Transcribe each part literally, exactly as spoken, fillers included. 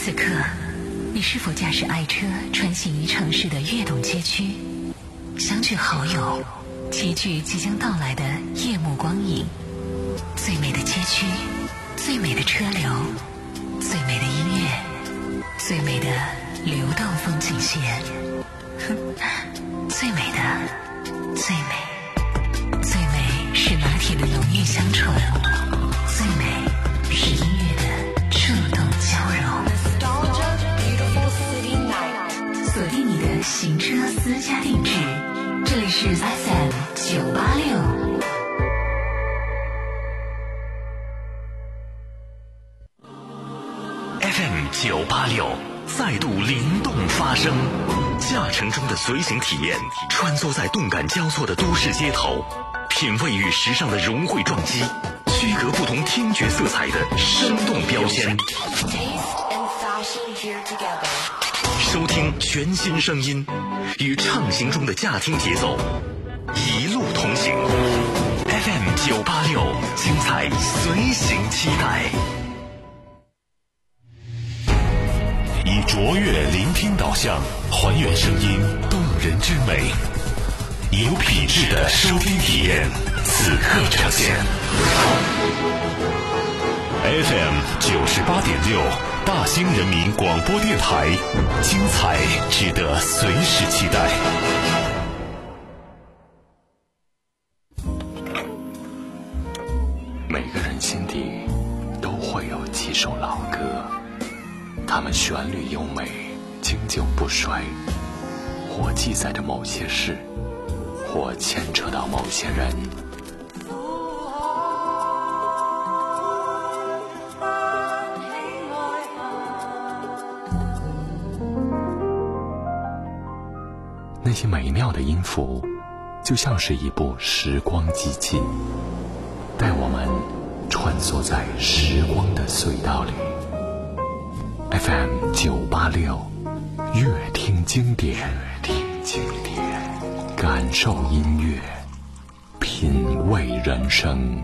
此刻，你是否驾驶爱车穿行于城市的悦动街区，相聚好友，齐聚即将到来的夜幕光影？最美的街区，最美的车流，最美的音乐，最美的流动风景线，最美的，最美，最美是拿铁的浓郁香醇，最美是音乐的触动交融。锁定你的行车私家定制，这里是 F M 九八六。 F M 九八六再度灵动发声，驾乘中的随行体验，穿梭在动感交错的都市街头，品味与时尚的融汇撞击，区隔不同听觉色彩的生动标签，收听全新声音，与畅行中的驾听节奏一路同行。 F M 九八六，精彩随行期待。以卓越聆听导向，还原声音动人之美，有品质的收听体验，此刻呈现。F M 九十八点六，大兴人民广播电台，精彩值得随时期待。每个人心底都会有几首老歌，它们旋律优美，经久不衰，或记载着某些事，或牵扯到某些人。那些美妙的音符，就像是一部时光机器，带我们穿梭在时光的隧道里。F M 九八六，乐听经典，乐听经典，感受音乐，品味人生。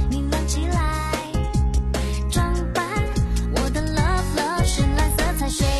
装扮我的 love love 绚烂色彩水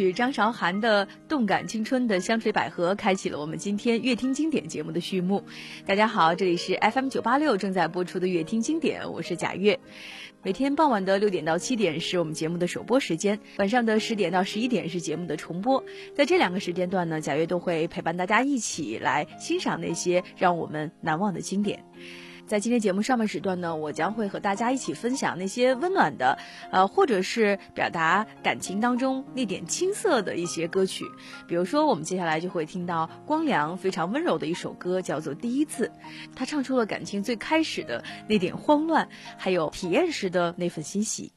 曲张韶涵的《动感青春》的香水百合，开启了我们今天乐听经典节目的序幕。大家好，这里是 F M 九八六正在播出的乐听经典，我是贾月。每天傍晚的六点到七点是我们节目的首播时间，晚上的十点到十一点是节目的重播。在这两个时间段呢，贾月都会陪伴大家一起来欣赏那些让我们难忘的经典。在今天节目上半时段呢，我将会和大家一起分享那些温暖的，呃，或者是表达感情当中那点青涩的一些歌曲。比如说，我们接下来就会听到光良非常温柔的一首歌，叫做《第一次》，他唱出了感情最开始的那点慌乱，还有体验时的那份欣喜。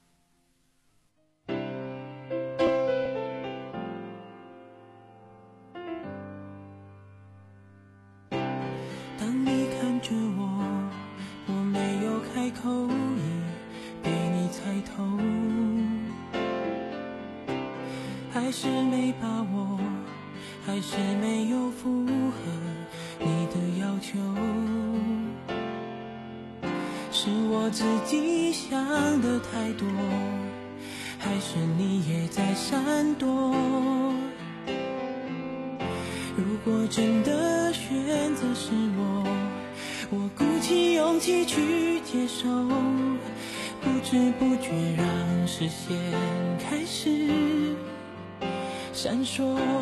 当你看着我，我没有开口，已被你猜透，还是没把握，还是没有符合你的要求，是我自己想的太多，还是你也在闪躲？如果真的选择是我，我鼓起勇气去接受，不知不觉让视线开始闪烁。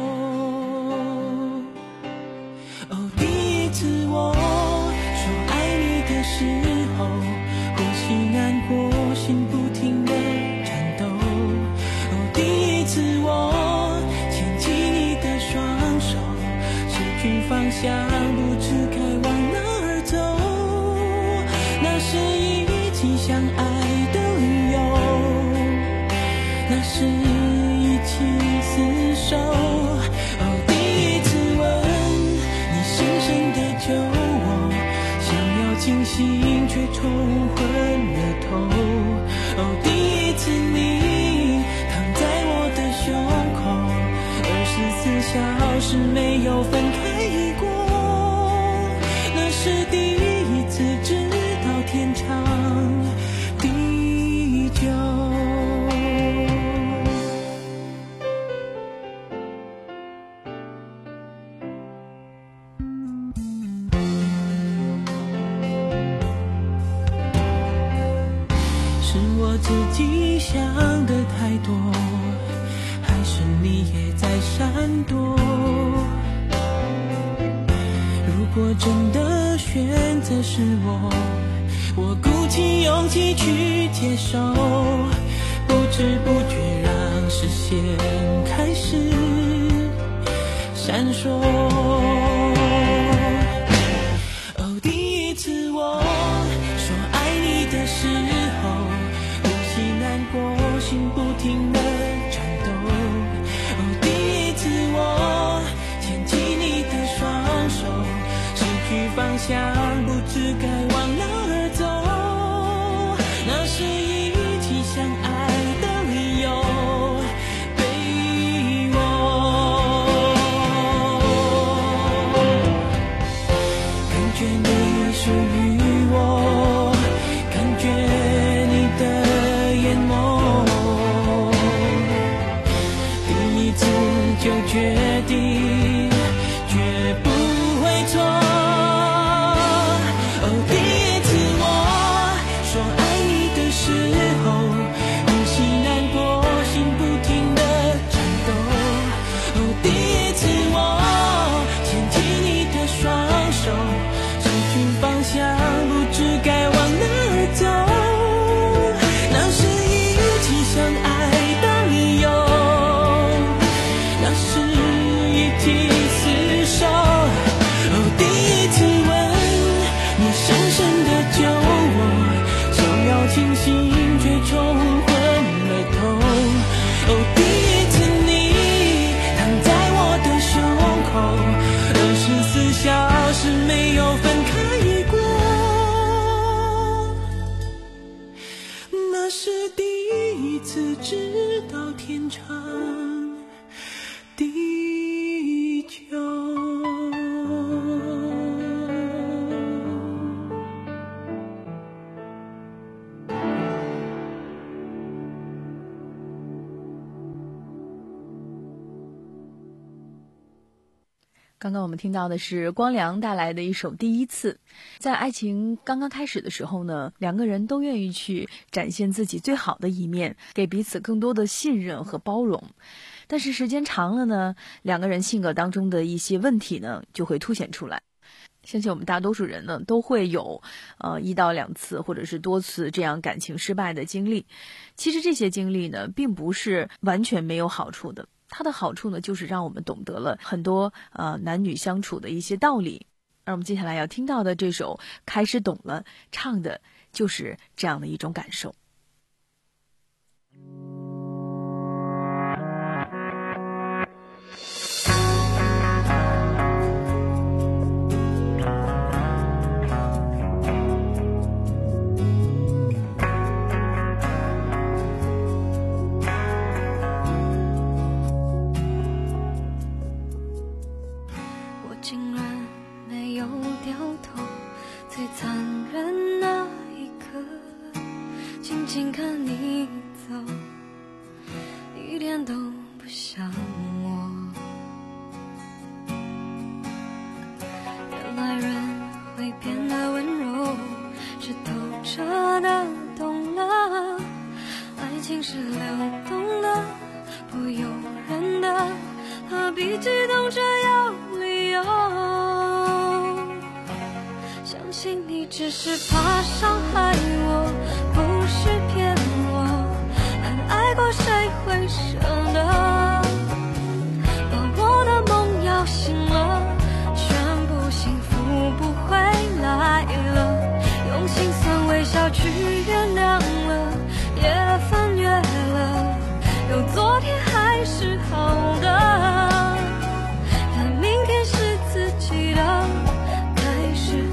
哦，第一次我说爱你的时候，呼吸难过，心不停地颤抖。哦，第一次我牵起你的双手，失去方向，不知该往哪儿走。那是一起相爱的理由，那是一起厮守。哦，第一次吻你深深的救我，想要清醒却冲昏了头。哦，第一次你躺在我的胸口，二十四小时没有分开过。那是第一次知道天长地久。是我自己想的太多，还是你也在闪躲？如果真的选择是我，我鼓起勇气去接受，不知不觉让视线开始闪烁。哦，第一次我说爱你的时候，呼吸难过，心不停地颤抖。哦，第一次我牵起你的双手，失去方向，不知该往哪儿走。那是一起相爱的理由，被我刚刚我们听到的是光良带来的一首《第一次》。在爱情刚刚开始的时候呢，两个人都愿意去展现自己最好的一面，给彼此更多的信任和包容。但是时间长了呢，两个人性格当中的一些问题呢，就会凸显出来。相信我们大多数人呢，都会有呃一到两次或者是多次这样感情失败的经历。其实这些经历呢，并不是完全没有好处的。它的好处呢，就是让我们懂得了很多呃男女相处的一些道理。而我们接下来要听到的这首《开始懂了》，唱的就是这样的一种感受。 只是怕伤害我，不是骗我，还爱过谁会舍得把我的梦摇醒了，全部幸福不会来了，用心酸微笑去原谅了，也翻越了，有昨天还是好的，但明天是自己的开始。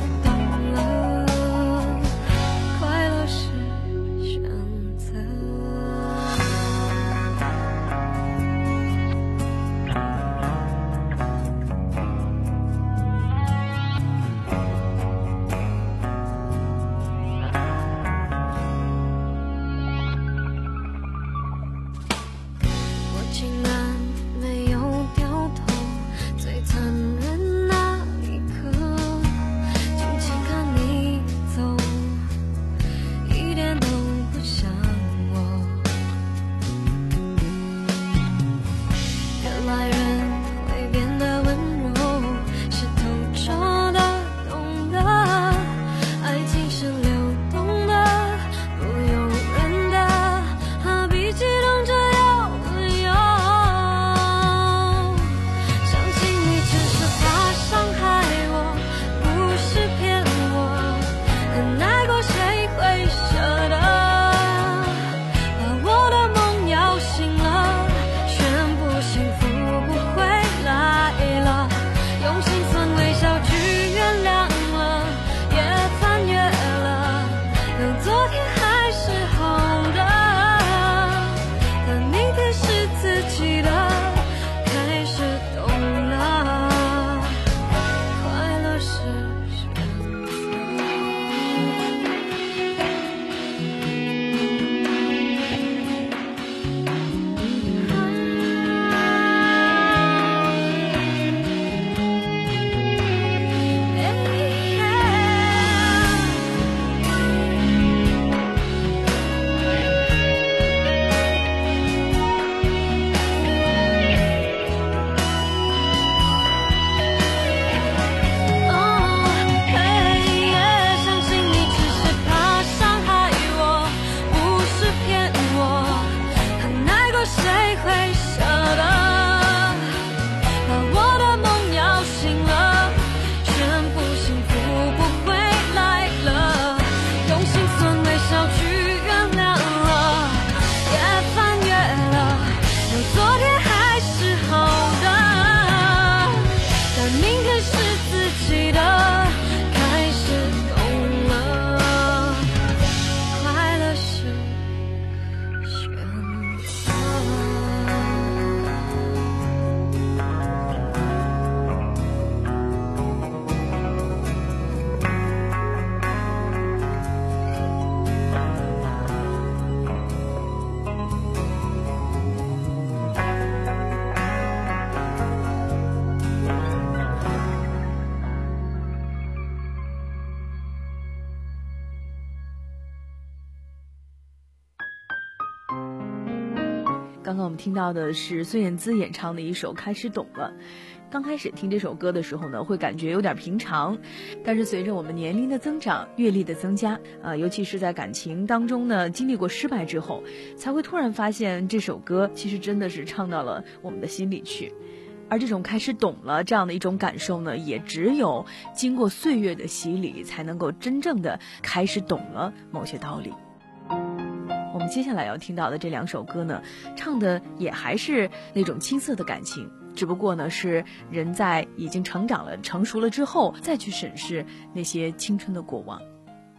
刚刚我们听到的是孙燕姿演唱的一首《开始懂了》。刚开始听这首歌的时候呢，会感觉有点平常，但是随着我们年龄的增长，阅历的增加，呃，尤其是在感情当中呢，经历过失败之后，才会突然发现这首歌其实真的是唱到了我们的心里去。而这种开始懂了这样的一种感受呢，也只有经过岁月的洗礼，才能够真正的开始懂了某些道理。我们接下来要听到的这两首歌呢，唱的也还是那种青涩的感情，只不过呢是人在已经成长了、成熟了之后，再去审视那些青春的过往。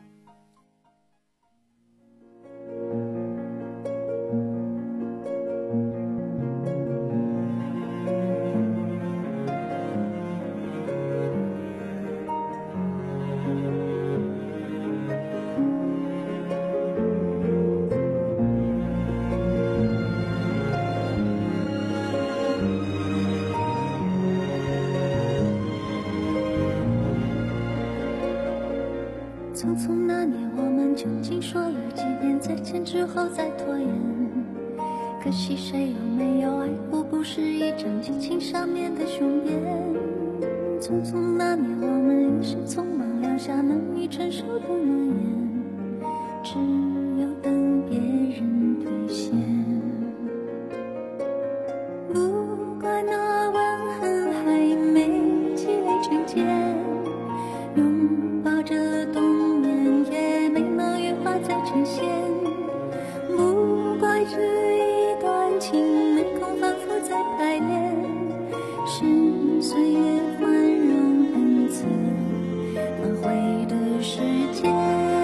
匆匆那年，我们究竟说了几遍再见之后再拖延？可惜谁有没有爱过，不是一张激情上面的雄辩。匆匆那年，我们一时匆忙留下难以承受的诺言，只有等别人兑现。不怪那吻痕还没积累成茧，拥抱着冬眠也没能羽化再成仙。不怪这一段情没空反复再排练，是岁月宽容恩赐挽回的时间。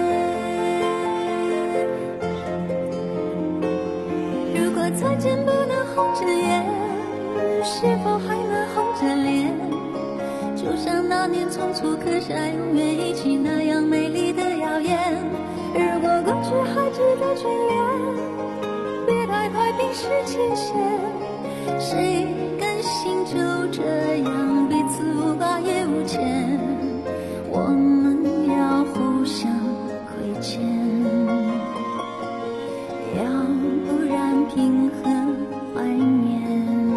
如果再见不能红着眼，是否还能红着脸？就像那年匆促刻下永远一起那样美丽的谣言。如果过去还值得眷恋，别太快冰释前嫌。谁甘心就这样彼此无挂也无牵？我们要互相亏欠，要不然凭何怀念？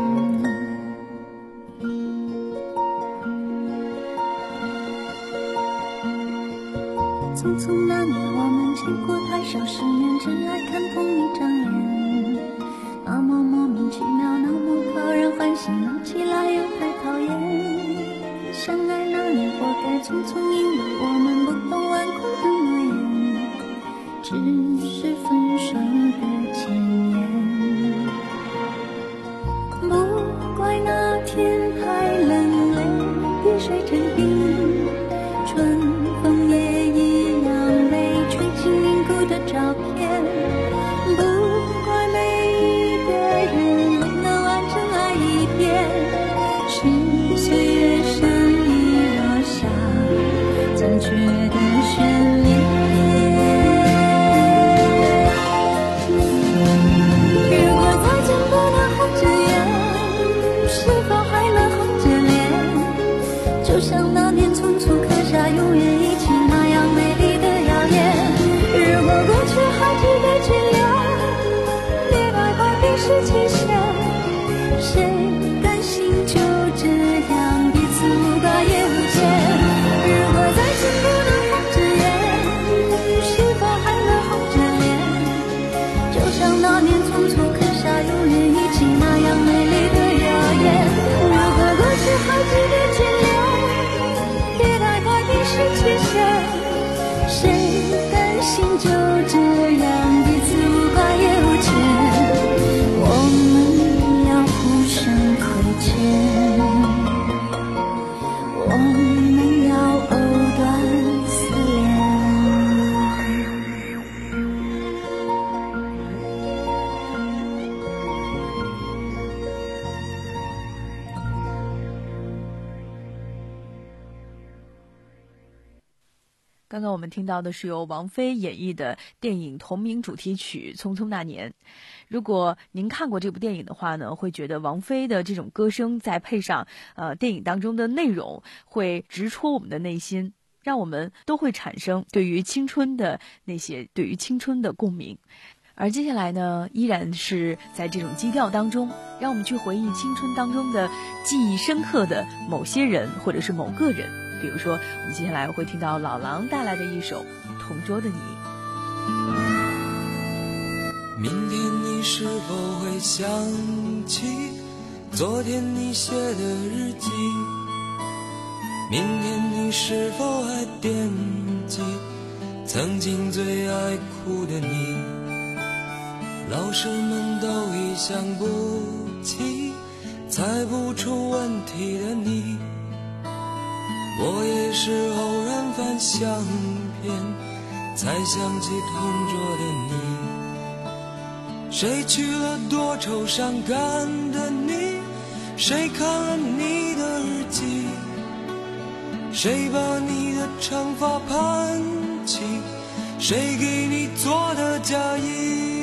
匆匆那年，我们见过太少世面，只爱看同一张脸。那么莫名其妙，那么讨人欢喜，闹起来又太讨厌。相爱那年，活该匆匆，因为我们不懂顽固的诺言，只是分手的前言。不怪那天太冷，泪滴水成冰，春风也一样被吹进凝固的照片。不怪每一个人没能完整爱一遍，是岁月善意落下残缺的悬念。如果再见不能红着眼，是否还能红着脸？就像那年匆促刻下永远一起那样美丽的谣言。如果过去还值得眷恋，别太快冰释前嫌。谁甘心就这样彼此无挂也无牵？如果再见不能红着眼，是否还能红着脸？就像那年匆促刻下永远一起那样美丽的谣言。如果过去还值得眷恋，别太快冰释前嫌。谁甘心就这样彼此无挂也无牵？我们要互相亏欠，我们要藕断丝连。 刚刚我们听到的是由王菲演绎的电影同名主题曲《匆匆那年》。如果您看过这部电影的话呢，会觉得王菲的这种歌声再配上呃电影当中的内容，会直戳我们的内心，让我们都会产生对于青春的那些对于青春的共鸣。 而接下来呢，依然是在这种基调当中，让我们去回忆青春当中的记忆深刻的某些人或者是某个人。比如说我们接下来会听到老狼带来的一首《同桌的你》。 明天你是否会想起昨天你写的日记？明天你是否还惦记曾经最爱哭的你？老师们都已想不起猜不出问题的你，我也是偶然翻相片才想起同桌的你。谁去了多愁善感的你？谁看了你的日记？谁把你的长发盘起？谁给你做的嫁衣？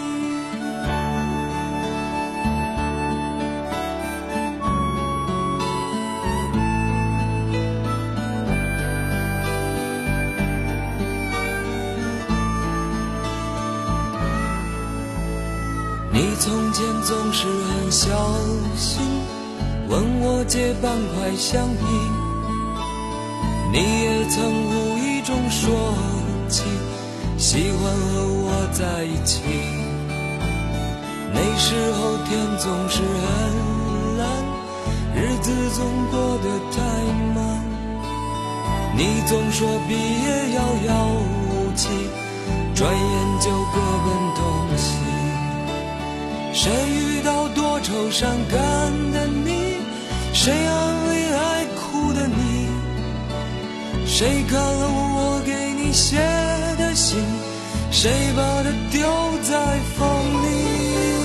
你从前总是很小心问我借半块橡皮，你也曾无意中说起喜欢和我在一起。那时候天总是很蓝，日子总过得太慢，你总说毕业遥遥无期，转眼就各奔东西。谁遇到多愁善感的你？谁安慰爱哭的你？谁看了我给你写的信？谁把它丢在风里？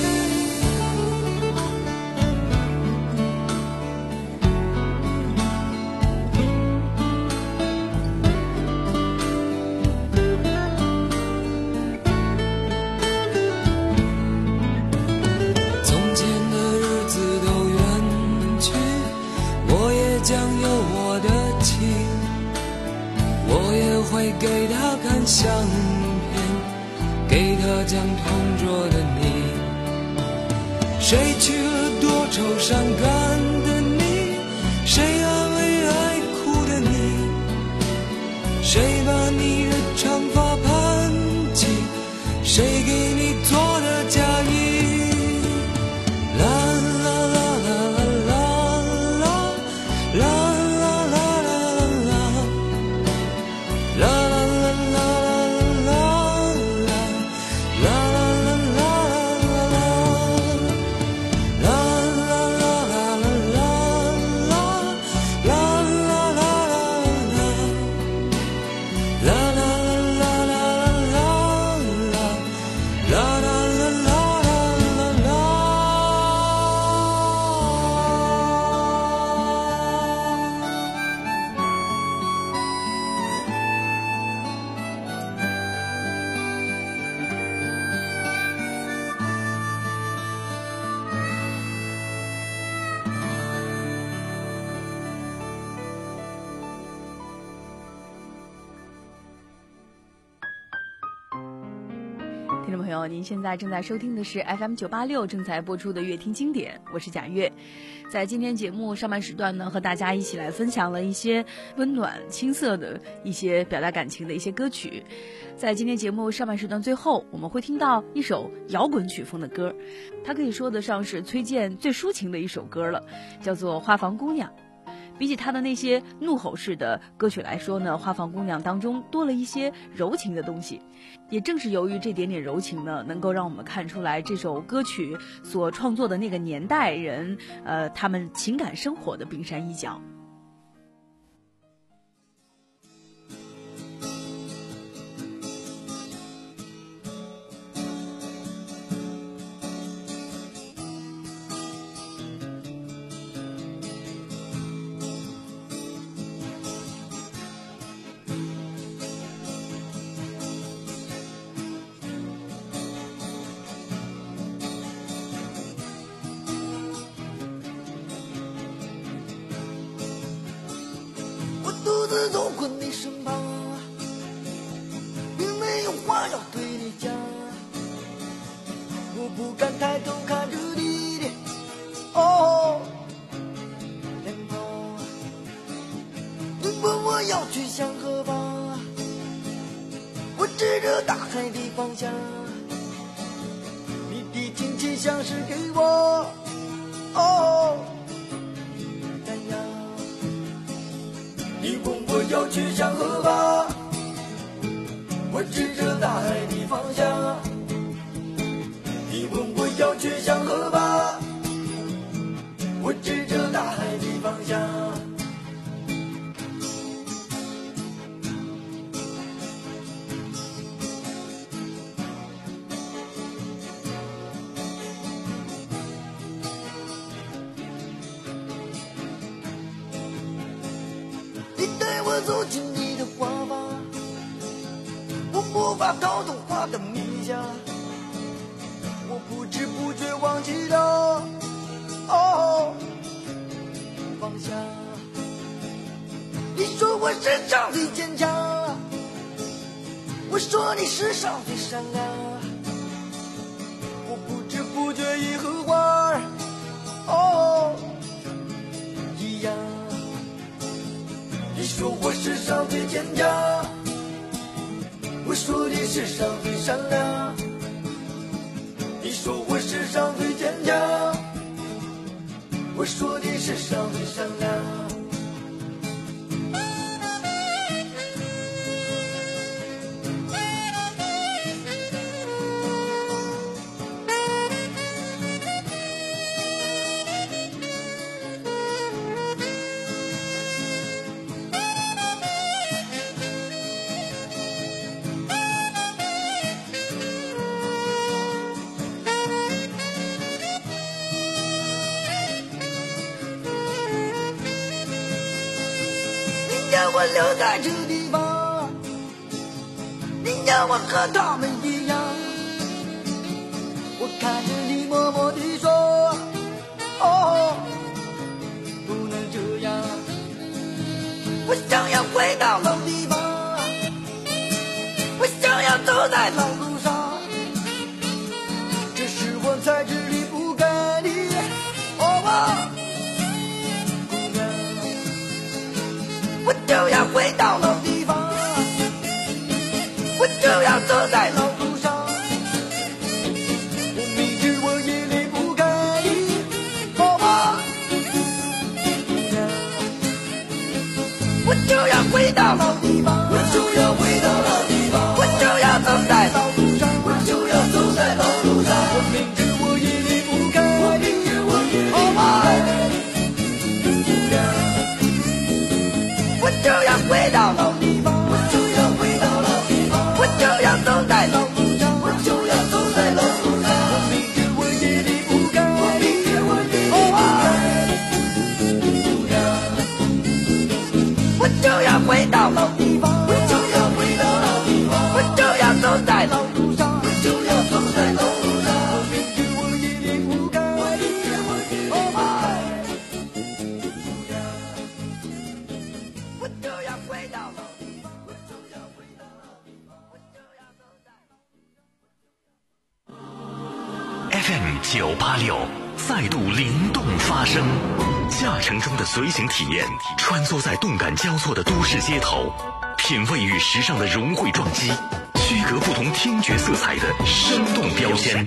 给他看相片，给他讲同桌的你。谁去了多愁善感的你？谁安慰爱哭的你？谁把你的长发盘起？谁给你做的嫁衣？啦啦啦啦啦啦啦啦啦啦啦啦。 听众朋友，您现在正在收听的是 F M 九八六正在播出的乐听经典，我是贾月。在今天节目上半时段呢，和大家一起来分享了一些温暖青涩的一些表达感情的一些歌曲。在今天节目上半时段最后，我们会听到一首摇滚曲风的歌，它可以说得上是崔健最抒情的一首歌了，叫做《花房姑娘》。比起他的那些怒吼式的歌曲来说呢，《花房姑娘》当中多了一些柔情的东西。也正是由于这点点柔情呢，能够让我们看出来这首歌曲所创作的那个年代人，呃，他们情感生活的冰山一角。 独自走过你身旁，并没有话要对你讲， 不敢抬头看着你的哦脸庞。你问我要去向何方，我指着大海的方向。你的亲切像是给我哦赞扬。你问我要去向何方，我指着大海的方向。你问我要去向何方，我指着大海的方向。你带我走进你的花房，我无法逃脱花的迷香，我不知不觉忘记了哦方向。你说我身上最坚强，我说你世上最善良，我不知不觉已和花儿哦一样。你说我世上最坚强，我说你世上最善良，你说我世上最坚强，我说你世上最善良。我留在这地方，你让我和他们一样。我看着你默默地说哦不能这样。我想要回到老地方，我想要走在老路上，这是我在这里不该的哦我就要回到老地方，我就要走在老路上，我明知我也离不开你，好吗？我就要回到老地方，我就要回到老地方，我就要走在老路上，我就要走在老路上，我明知我也离不开你，好吗？我就要回到老地方，我就要回到老地方，我就要走在老路上，我就要走在老路上，我明知我也离不开，我明知我也离不开，我就要回到老地方，我就要回到老地方，我就要走在老路上，我就要走在老路上，我明知我也离不开，我明知我也离不开。我就要回到老地方，我就要回到老地方，我就要走在。 F M 九八六再度灵动发声，驾乘中的随行体验，穿梭在动感交错的都市街头，品味与时尚的融汇撞击，区隔不同听觉色彩的生动标签。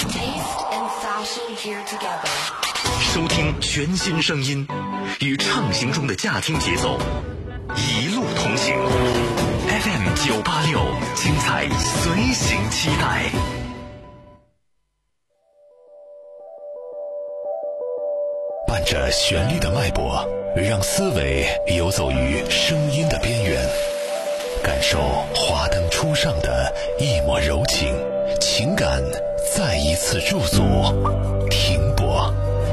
收听全新声音，与畅行中的驾听节奏。一路同行 ，F M 九八六，精彩随行期待。伴着旋律的脉搏，让思维游走于声音的边缘，感受华灯初上的一抹柔情，情感再一次驻足停泊。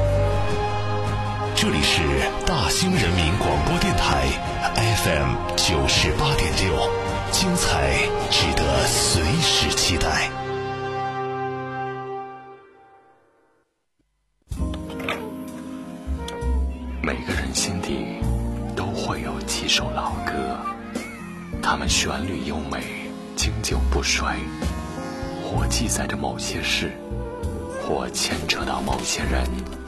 这里是大兴人民广播电台 F M 九十八点六，精彩值得随时期待。每个人心底都会有几首老歌，它们旋律优美，经久不衰，或记载着某些事， 或牵扯到某些人。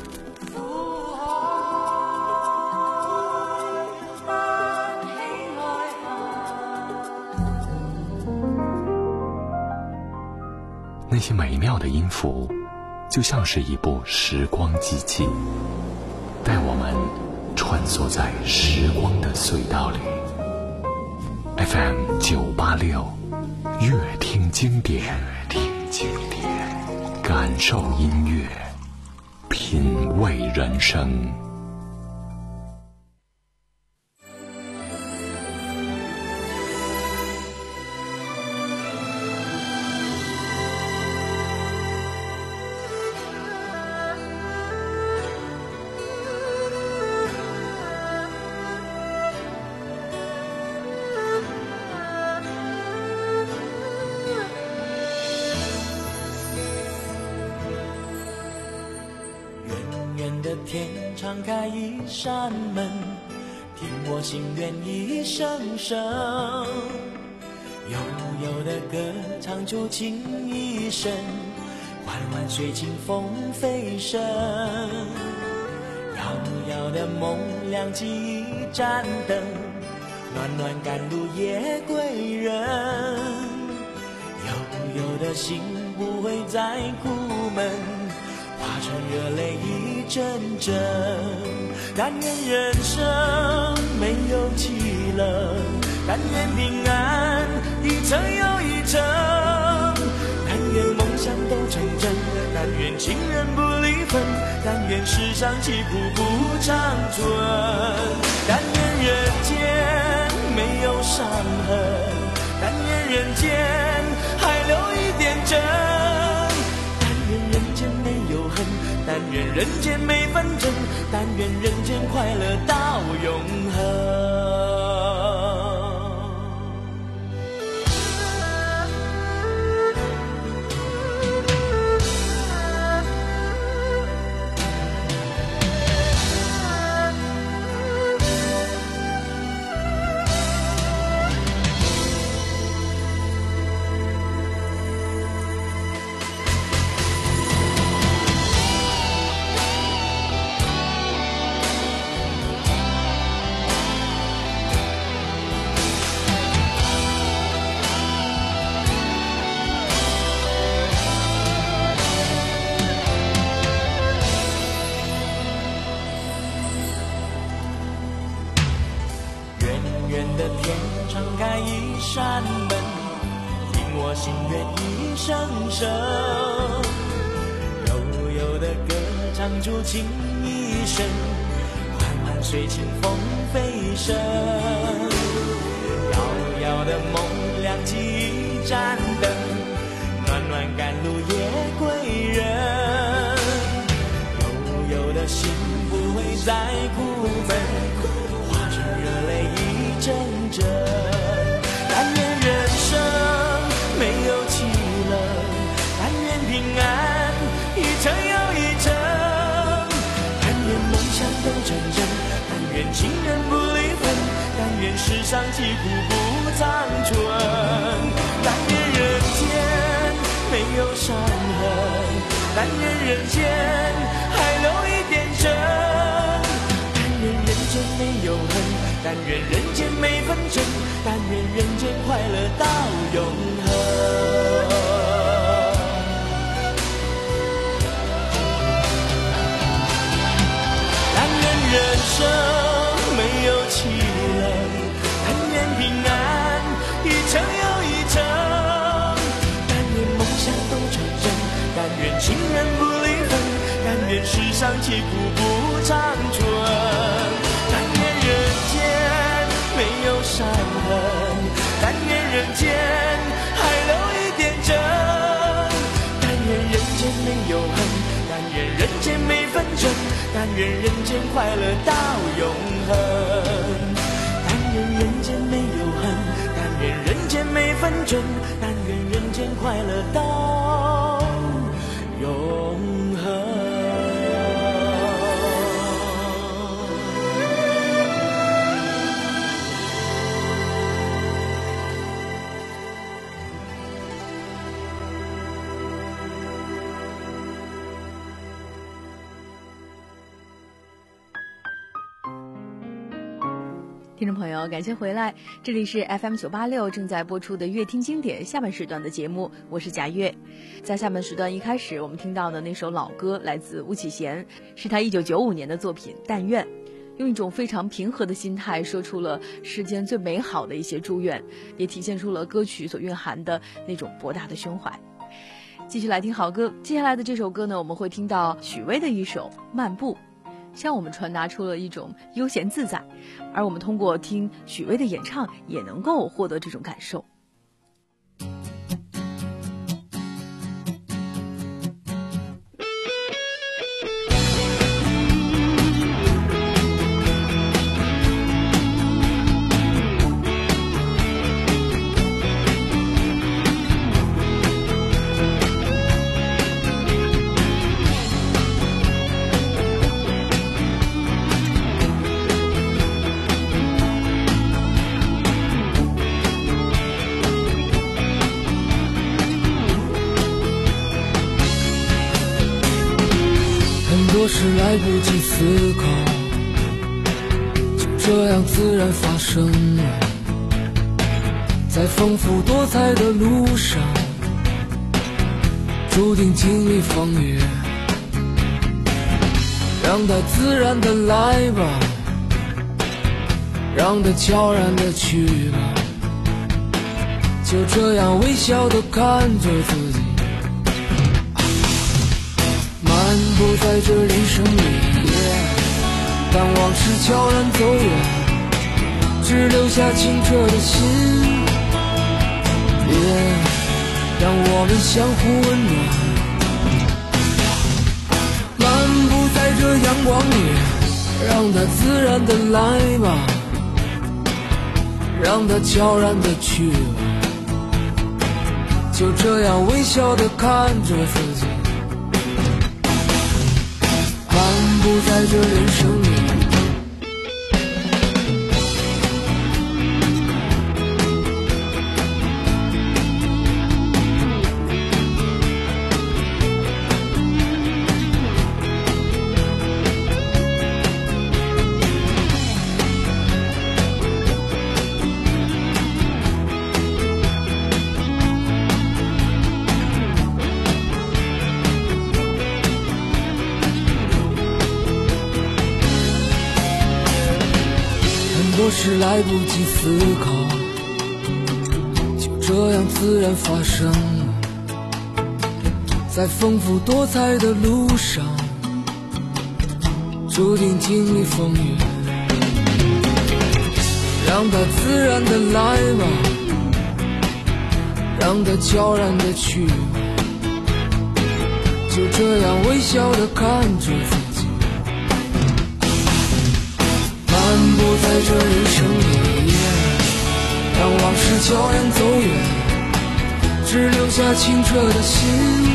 那些美妙的音符，就像是一部时光机器，带我们穿梭在时光的隧道里。F M 九八六，乐听经典，乐听经典，感受音乐，品味人生。 天敞开一扇门，听我心愿一声声，悠悠的歌唱出情意深，缓缓随清风飞升，遥遥的梦亮起一盏灯，暖暖赶路夜归人，悠悠的心不会再苦闷，化成热泪一阵阵，但愿人生没有凄冷，但愿平安一程又一程，但愿梦想都成真，但愿情人不离分，但愿世上疾苦不长存，但愿人间没有伤痕，但愿人间还留一点真，但愿人间没纷争，但愿人间快乐到永恒。扇门，听我心愿一声声，悠悠的歌唱出情意深，缓缓随清风飞升，遥遥的梦亮起一盏灯，暖暖赶路夜归人，悠悠的心不会再苦闷，化成热泪一阵阵，但愿人生没有凄冷，但愿平安一程又一程，但愿梦想都成真，但愿情人不离分，但愿世上疾苦不长存，但愿人间没有伤痕，但愿人间还留一点真，但愿人间没有恨，但愿人间没纷争，但愿人间快乐到永恒。但愿人生没有凄冷，但愿平安一程又一程，但愿梦想都成真，但愿情人不离分，但愿世上疾苦不长存，但愿人间没有伤痕，但愿人间还留一点真，但愿人间没有恨，但愿人间没纷争，但愿人间快乐到永恒，但愿人间没有恨，但愿人间没纷争，但愿人间快乐到永恒。 听众朋友，感谢回来，这里是 F M 九八六正在播出的乐听经典下半时段的节目，我是贾月。在下半时段一开始，我们听到的那首老歌来自巫启贤，是他一九九五年的作品《但愿》，用一种非常平和的心态说出了世间最美好的一些祝愿，也体现出了歌曲所蕴含的那种博大的胸怀。继续来听好歌，接下来的这首歌呢，我们会听到许巍的一首《漫步》，向我们传达出了一种悠闲自在，而我们通过听许巍的演唱也能够获得这种感受。 多事来不及思考，就这样自然发生了。在丰富多彩的路上，注定经历风雨，让它自然的来吧，让它悄然的去吧，就这样微笑的看着自己漫步在这人生里，当往事悄然走远，只留下清澈的心，让我们相互温暖。漫步在这阳光里，让它自然的来吧，让它悄然的去吧，就这样微笑的看着自己漫步在这人生里。多事来不及思考，就这样自然发生了。在丰富多彩的路上，注定经历风雨，让它自然的来吧，让它悄然的去吧，就这样微笑的看着自己漫步在这人生里，让往事悄然走远，只留下清澈的心，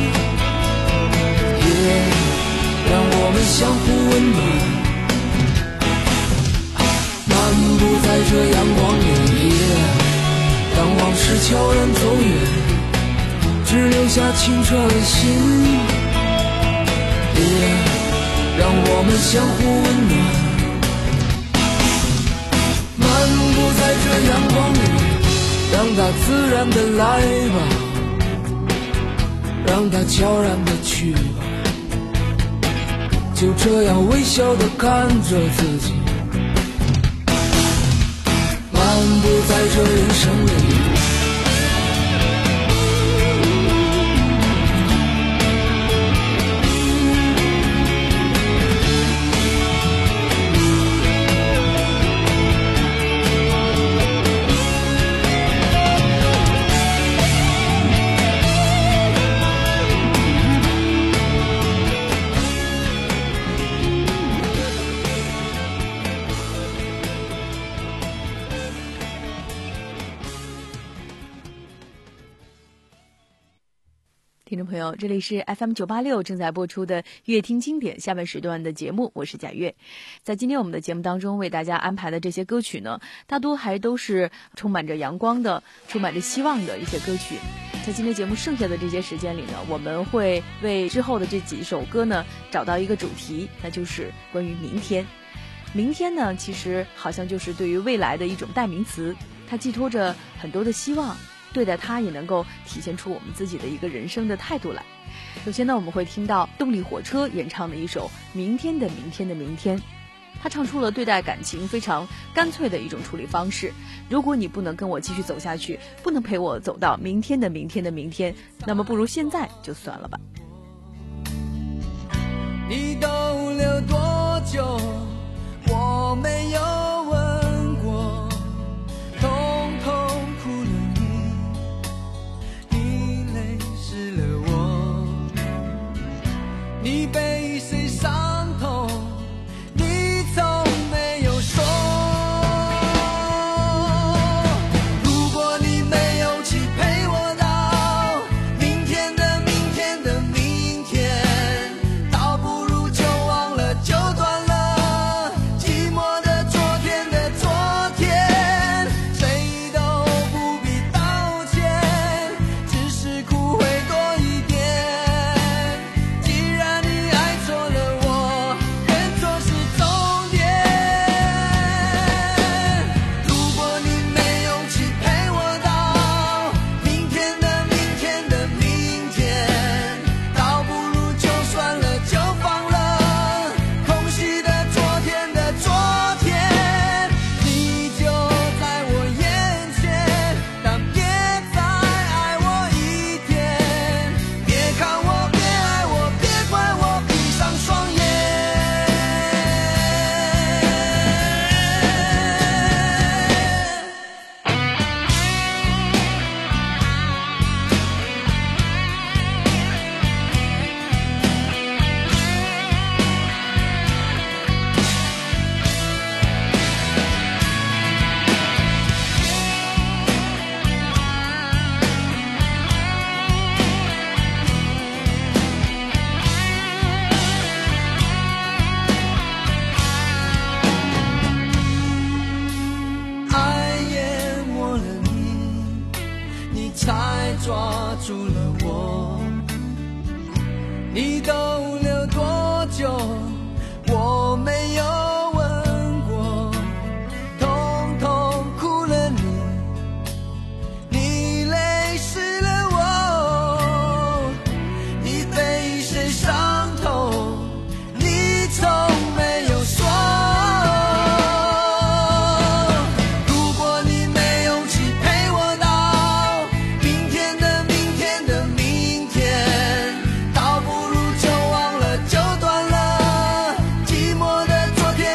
让我们相互温暖。漫步在这阳光里，当往事悄然走远，只留下清澈的心，让我们相互温暖。漫步在这阳光里，让它自然的来吧，让它悄然的去吧，就这样微笑的看着自己漫步在这人生里。 听众朋友，这里是 F M 九八六正在播出的乐听经典下半时段的节目，我是贾月。在今天我们的节目当中为大家安排的这些歌曲呢，大多还都是充满着阳光的、充满着希望的一些歌曲。在今天节目剩下的这些时间里呢，我们会为之后的这几首歌呢找到一个主题，那就是关于明天。 明天呢，其实好像就是对于未来的一种代名词，它寄托着很多的希望，对待它也能够体现出我们自己的一个人生的态度来。首先呢，我们会听到动力火车演唱的一首《明天的明天的明天》，他唱出了对待感情非常干脆的一种处理方式。如果你不能跟我继续走下去，不能陪我走到明天的明天的明天，那么不如现在就算了吧。 你逗留多久我没有问过，通通哭了你，你泪湿了我，你被谁伤痛你从没有说，如果你没勇气陪我到明天的明天的明天，倒不如就忘了就断了，寂寞的昨天的昨天，谁都不必道歉，只是哭会多一点，既然你爱错了我，认错是终点，如果你没勇气陪我到明天的明天的明天，倒不如就算了就放了，空虚的昨天的昨天，你就在我眼前，但别再爱我一天，别看我别爱我别怪我闭上双眼。爱淹没了你，你才抓住了我，你逗留多久我没有问过，通通哭了你，你泪湿了我，你被谁伤透你从没有说，如果你没勇气陪我到明天的明天的明天，倒不如就忘了就断了，寂寞的昨天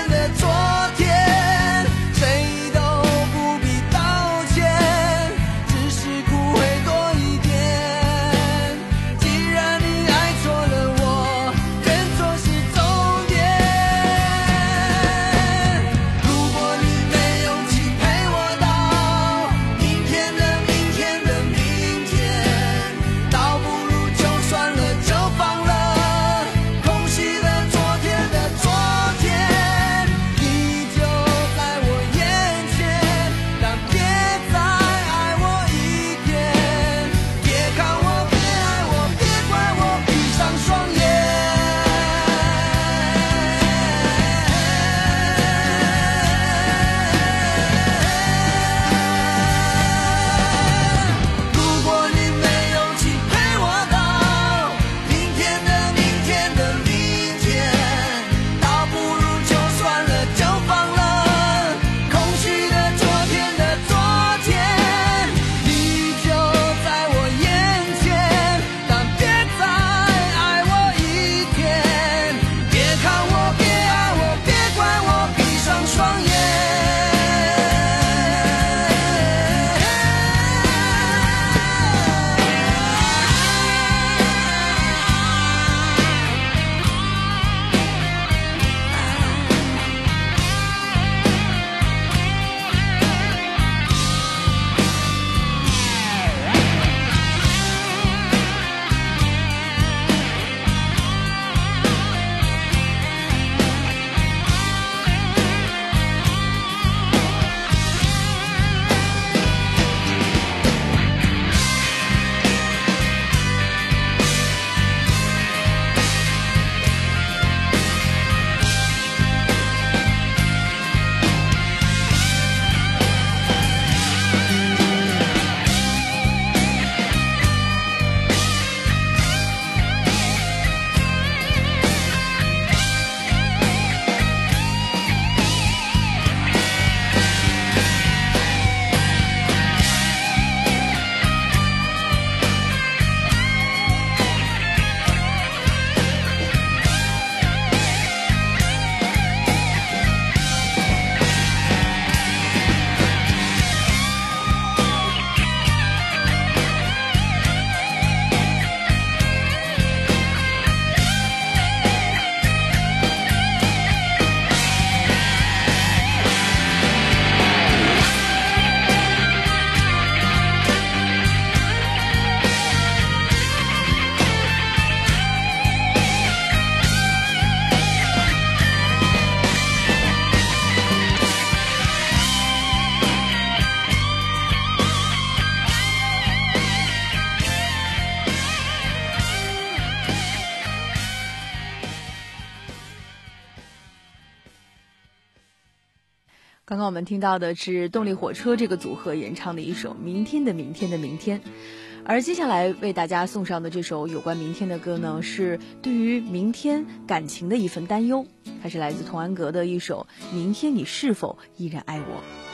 刚刚我们听到的是动力火车这个组合演唱的一首《明天的明天的明天》，而接下来为大家送上的这首有关明天的歌呢，是对于明天感情的一份担忧。它是来自童安格的一首《明天你是否依然爱我》。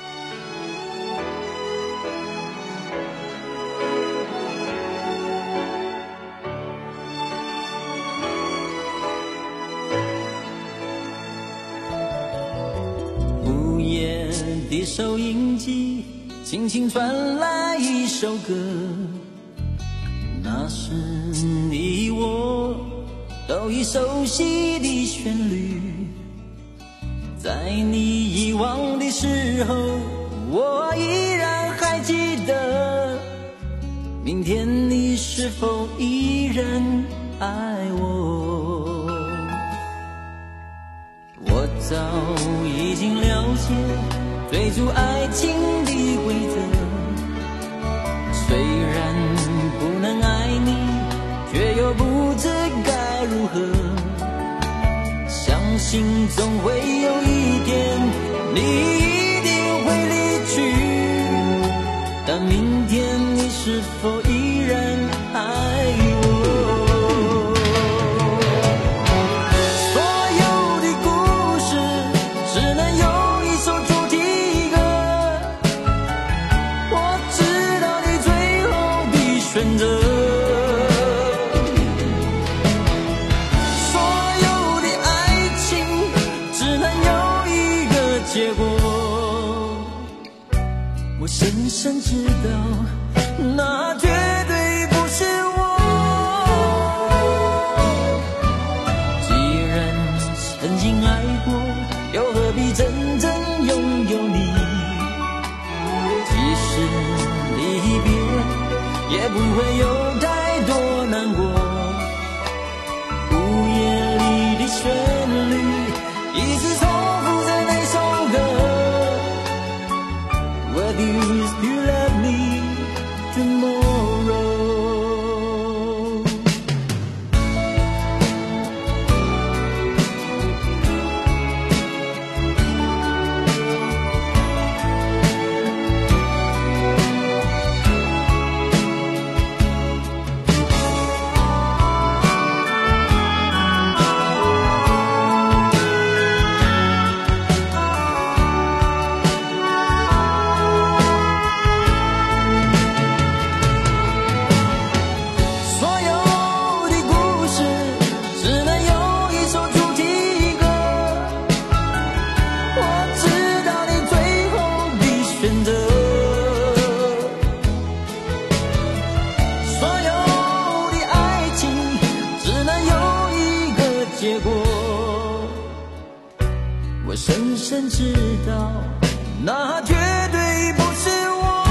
的收音机轻轻传来一首歌，那是你我都已熟悉的旋律。在你遗忘的时候，我依然还记得，明天你是否依然爱我？我早已经了解追逐爱情的规则，虽然不能爱你，却又不知该如何。相信总会有一天，你一定会离去，但明天你是否依然爱我？深深知道，那绝对不是我。既然曾经爱过，又何必真正拥有你？即使离别，也不会有太多难过。午夜里的旋律，一直重复着那首歌。Whether you still love me tomorrow。 我深深知道，那绝对不是我。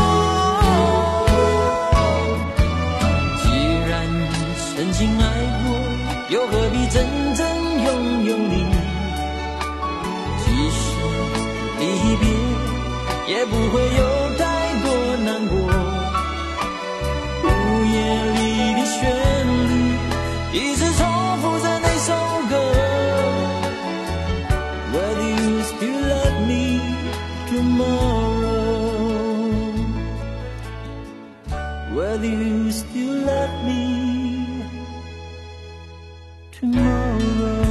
既然曾经爱过，又何必真正拥有你？即使离别，也不会有太多难过。午夜里的旋律，一直重复着那首歌。Whether you still love me tomorrow, whether you still love me tomorrow。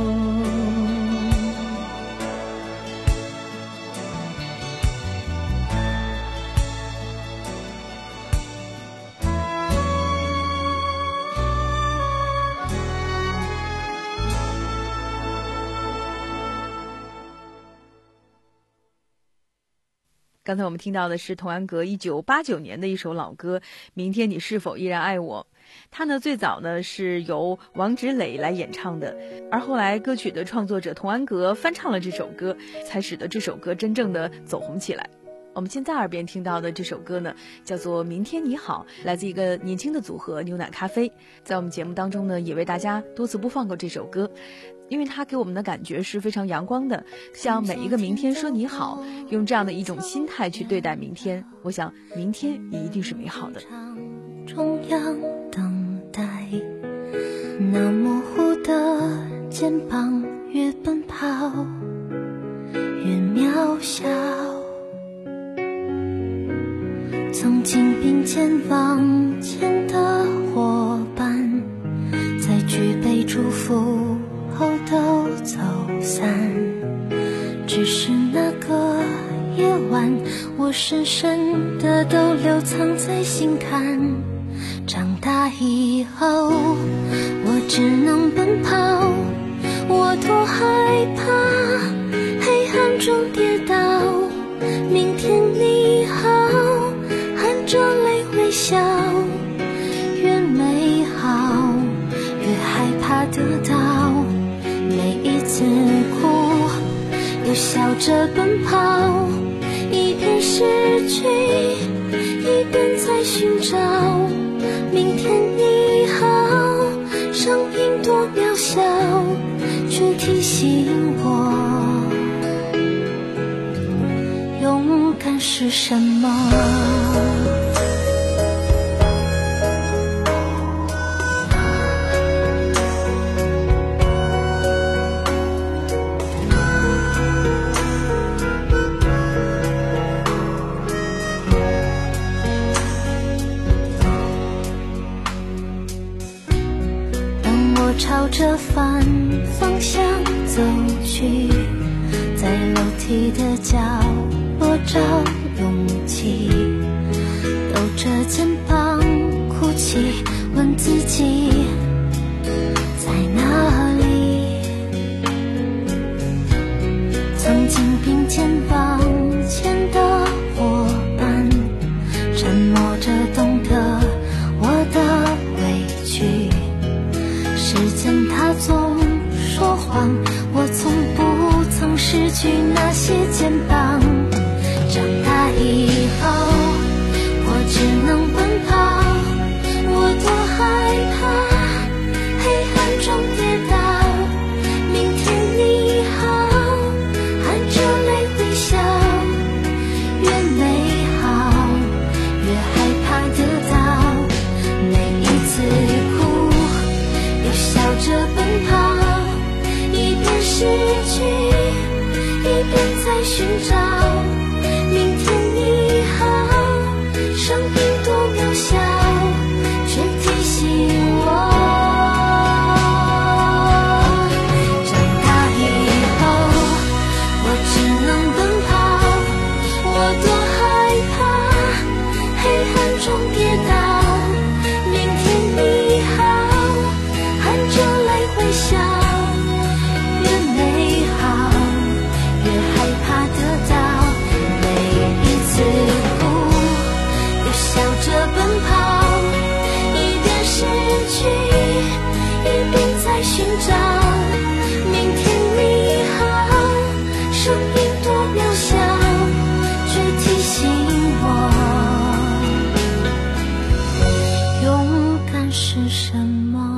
刚才我们听到的是童安格一九八九年的一首老歌《明天你是否依然爱我》。它呢最早呢是由王芷蕾来演唱的，而后来歌曲的创作者童安格翻唱了这首歌，才使得这首歌真正的走红起来。我们现在耳边听到的这首歌呢叫做《明天你好》，来自一个年轻的组合牛奶咖啡。在我们节目当中呢也为大家多次播放过这首歌，因为它给我们的感觉是非常阳光的，向每一个明天说你好，用这样的一种心态去对待明天，我想明天也一定是美好的。 中央等待，那模糊的肩膀越奔跑越渺渺小。曾经并肩往前的伙伴，在举杯祝福后都走散。只是那个夜晚，我深深的都留藏在心坎。长大以后，我只能奔跑，我多害怕黑暗中跌倒。明天你好，含着泪微笑，越美好越害怕得到。每一次哭又笑着奔跑，一边失去一边在寻找。明天你好，声音多渺小，却提醒我勇敢是什么。朝着反方向走去，在楼梯的角落找勇气，抖着肩膀哭泣，问自己在哪里。曾经并肩往前的伙伴，沉默着懂得我的委屈。时间它总说谎，我从不曾失去那些肩膀。长大以后，我只能奔跑，我多害怕黑暗中跌倒。明天你好，含着泪微笑，越美好越害怕得到。每一次哭笑着奔跑，一边失去一边在寻找。明天你好，声音多渺小，却提醒我长大以后，我只能奔跑，我多害怕黑暗中跌倒。明天你好，含着泪微笑，越美好越害怕得到。每一次哭又笑着奔跑，一边失去一边在寻找。明天你好，声音多渺小，却提醒我勇敢是什么。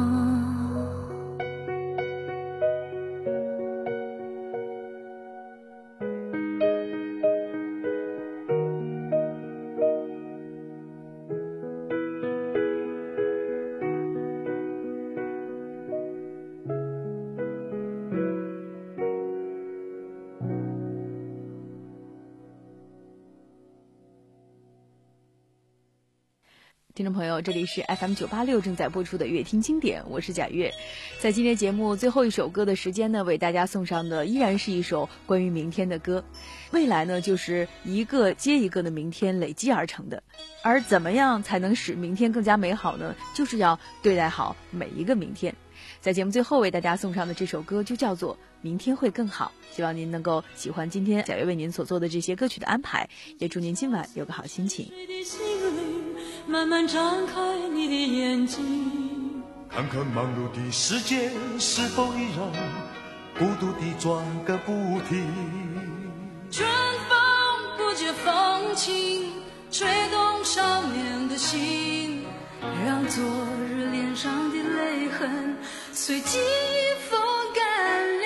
听众朋友，这里是 F M 九八六正在播出的乐听经典，我是贾月。在今天节目最后一首歌的时间呢，为大家送上的依然是一首关于明天的歌。未来呢，就是一个接一个的明天累积而成的，而怎么样才能使明天更加美好呢？就是要对待好每一个明天。在节目最后为大家送上的这首歌就叫做《明天会更好》，希望您能够喜欢今天贾月为您所做的这些歌曲的安排，也祝您今晚有个好心情。 慢慢张开你的眼睛， 看看忙碌的世界是否依然孤独地转个不停。 春风不觉风轻，吹动少年的心，让昨日脸上的泪痕随季风干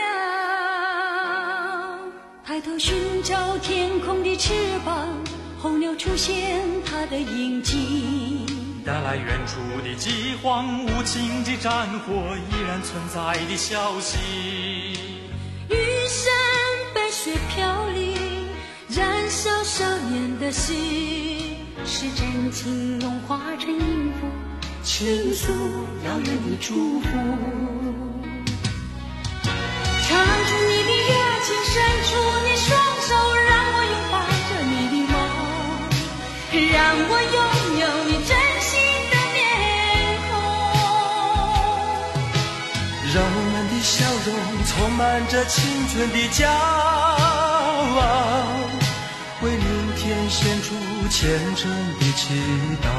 了。抬头寻找天空的翅膀，候鸟出现它的影迹， 带来远处的饥荒，无情的战火依然存在的消息。 玉山白雪飘零， 笑笑演的戏，是真情融化成音符，倾诉遥远的祝福。唱出你的热情，伸出你双手，让我拥抱着你的梦，让我拥有你真心的面孔。 让我们的笑容充满着青春的骄傲，为明天献出虔诚的祈祷。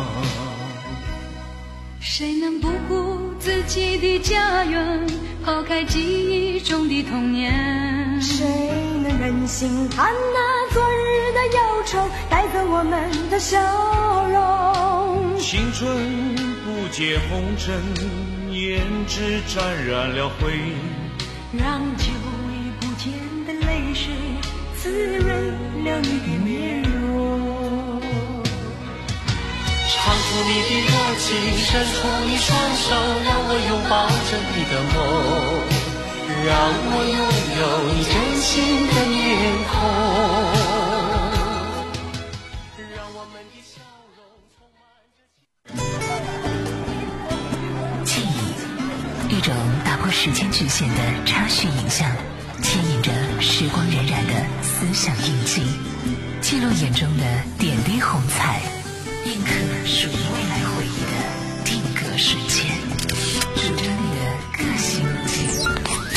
谁能不顾自己的家园，抛开记忆中的童年？谁能忍心看那昨日的忧愁带走我们的笑容？ 青春不解红尘，胭脂沾染了灰， 让久已不见的泪水滋润了你的面容。 唱出你的热情，伸出你双手，让我拥抱着你的梦，让我拥有你真心的面孔。让我们的笑容充满着记忆，一种打破时间局限的插叙影像，牵引着时光荏苒的思想印记，记录眼中的点滴红彩，印刻属于未来回忆的定格瞬间，主张你的个性记忆。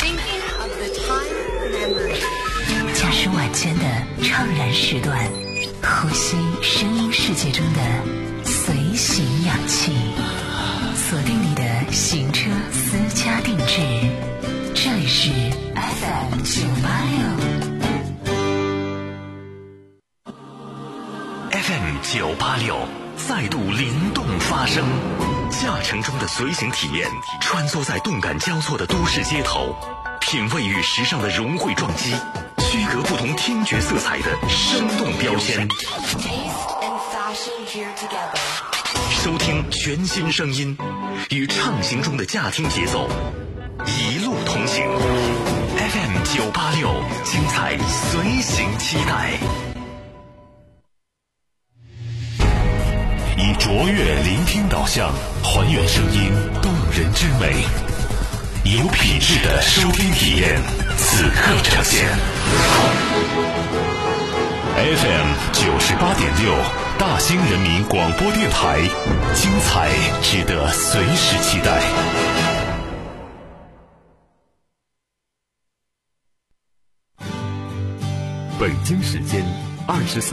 驾驶晚间的怅然时段，呼吸声音世界中的随行氧气，锁定你的行车私家定制，这里是 F M 九八六。 F M 九八六再度灵动发声，驾乘中的随行体验，穿梭在动感交错的都市街头，品味与时尚的融汇撞击，区隔不同听觉色彩的生动标签，收听全新声音，与畅行中的驾听节奏一路同行。 F M 九八六，精彩随行期待。以卓越聆听导向，还原声音动人之美，有品质的收听体验，此刻呈现。F M 九十八点六，大兴人民广播电台，精彩值得随时期待。北京时间二十三。